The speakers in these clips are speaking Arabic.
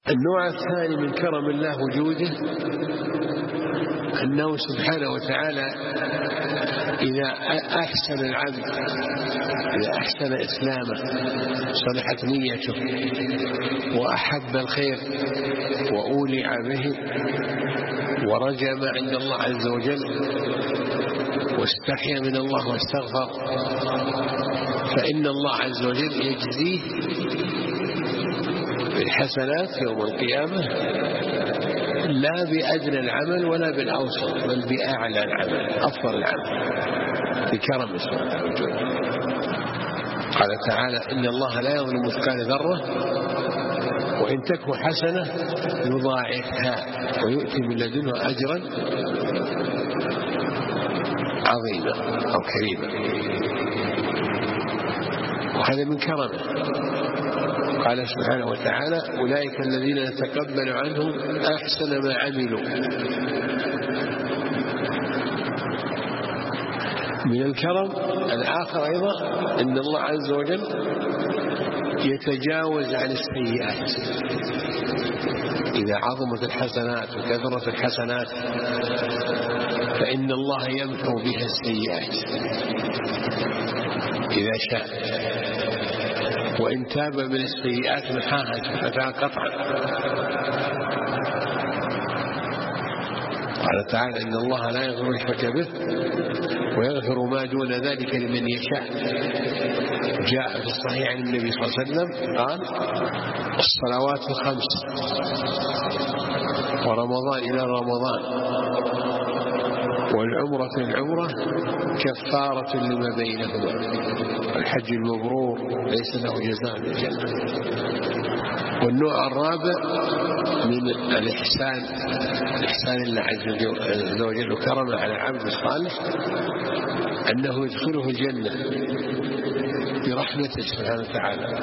النوع الثاني من كرم الله وجوده أنه سبحانه وتعالى إذا أحسن العبد، إذا أحسن إسلامه، صلحت نيته وأحب الخير وأولع به ورجى ما عند الله عز وجل واستحيا من الله واستغفر، فإن الله عز وجل يجزيه بالحسنات يوم القيامة لا بأدنى العمل ولا بالأوسط، بل بأعلى العمل، أفضل العمل، بكرم سبحانه وتعالى. قال تعالى: إن الله لا يظلم مثقال ذرة وإن تك حسنة يضاعفها ويؤتي من لدنه أجرا عظيما أو كريما. وهذا من كرمه. قال سبحانه وتعالى: أولئك الذين نتقبل عنهم أحسن ما عملوا. من الكرم الآخر أيضا أن الله عز وجل يتجاوز عن السيئات. إذا عظمت الحسنات وكثرت الحسنات فإن الله يمحو بها السيئات إذا شاء، وإن تاب من السيئات محاها قطعا. قال تعالى: إن الله لا يغفر الشرك به ويغفر ما دون ذلك لمن يشاء. جاء في الصحيح عن النبي صلى الله عليه وسلم قال: الصلوات الخمس ورمضان إلى رمضان والعمرة العمرة كفارة لما بينهما، الحج المبرور ليس له جزاء إلا الجنة. والنوع الرابع من الإحسان الله عز وجل وكرمه على العبد الصالح أنه يدخله الجنة برحمته سبحانه وتعالى.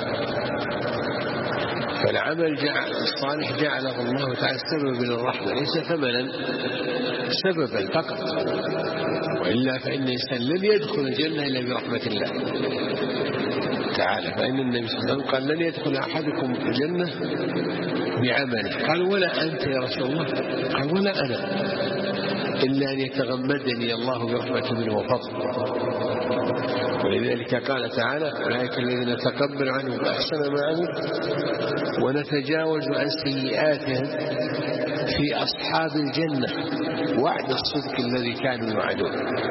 فالعمل الصالح جعله الله تعالى سببا للرحمة، ليس ثمنا، سببا فقط، وإلا فإن الإنسان لن يدخل الجنة إلا برحمة الله تعالى. فإن النبي صلى الله عليه وسلم قال: لن يدخل أحدكم الجنة بعمله. قال: ولا أنت يا رسول الله؟ قال: ولا أنا، إلا أن يتغمدني الله برحمة منه وفضل. ولذلك قال تعالى: أولئك الذين نتقبل عنهم أحسن ما عملوا ونتجاوز عن سيئاتهم في أصحاب الجنة وعد الصدق الذي كانوا يوعدون.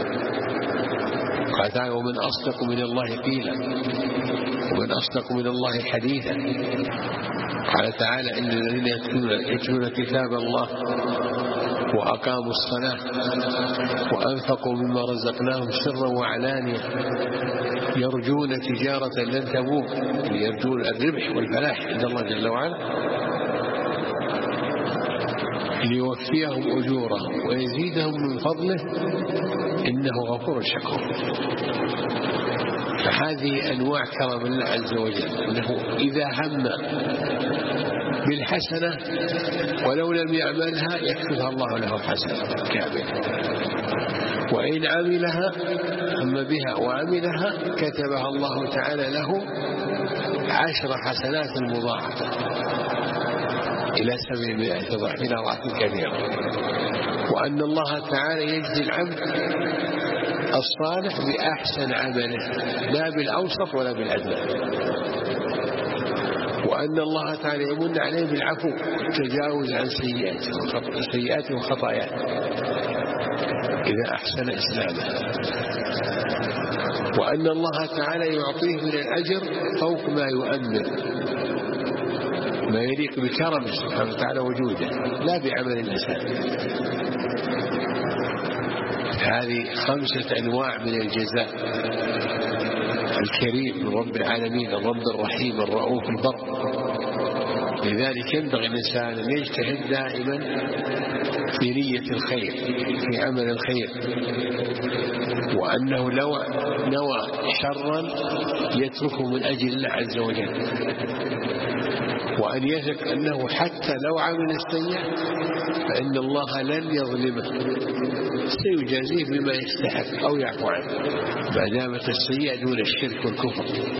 قال تعالى: ومن أصدق من الله قيلا ومن أصدق من الله حديثا. قال تعالى: إن الذين يتلون كتاب الله وأقاموا الصلاة وأنفقوا مما رزقناهم سرا وعلانية يرجون تجارة لن تبور، يرجون الربح والفلاح عند الله جل وعلا، ليوفيهم أجورهم ويزيدهم من فضله إنه غفور شكور. فهذه أنواع كرم الله عز وجل، أنه إذا هم بالحسنة ولو لم يعملها يكتبها الله له حسنة كاملة، وإن عملها هم بها وعملها كتبها الله تعالى له 10 حسنات مضاعفة إلى 700 ضعف إلى أضعاف كثيرة. وأن الله تعالى يجزي العبد الصالح بأحسن عمله لا بالأوسط ولا بالأدنى. وأن الله تعالى يمن عليه بالعفو والتجاوز عن سيئاته وخطاياه إذا أحسن إسلامه. وأن الله تعالى يعطيه من الأجر فوق ما يؤمن، ما يليق بكرمه سبحانه وتعالى وجوده لا بعمل الإنسان. هذه 5 أنواع من الجزاء الكريم من رب العالمين، الرب الرحيم الرؤوف البر. لذلك ينبغي الإنسان أن يجتهد دائما في نية الخير، في عمل الخير، وأنه لو نوى شرا يتركه من أجل الله عز وجل، وأن يثق أنه حتى لو عمل السيئة فإن الله لن يظلمه، سيجازيه بما يستحق أو يعفو عنه ما دامت السيئة دون الشرك والكفر.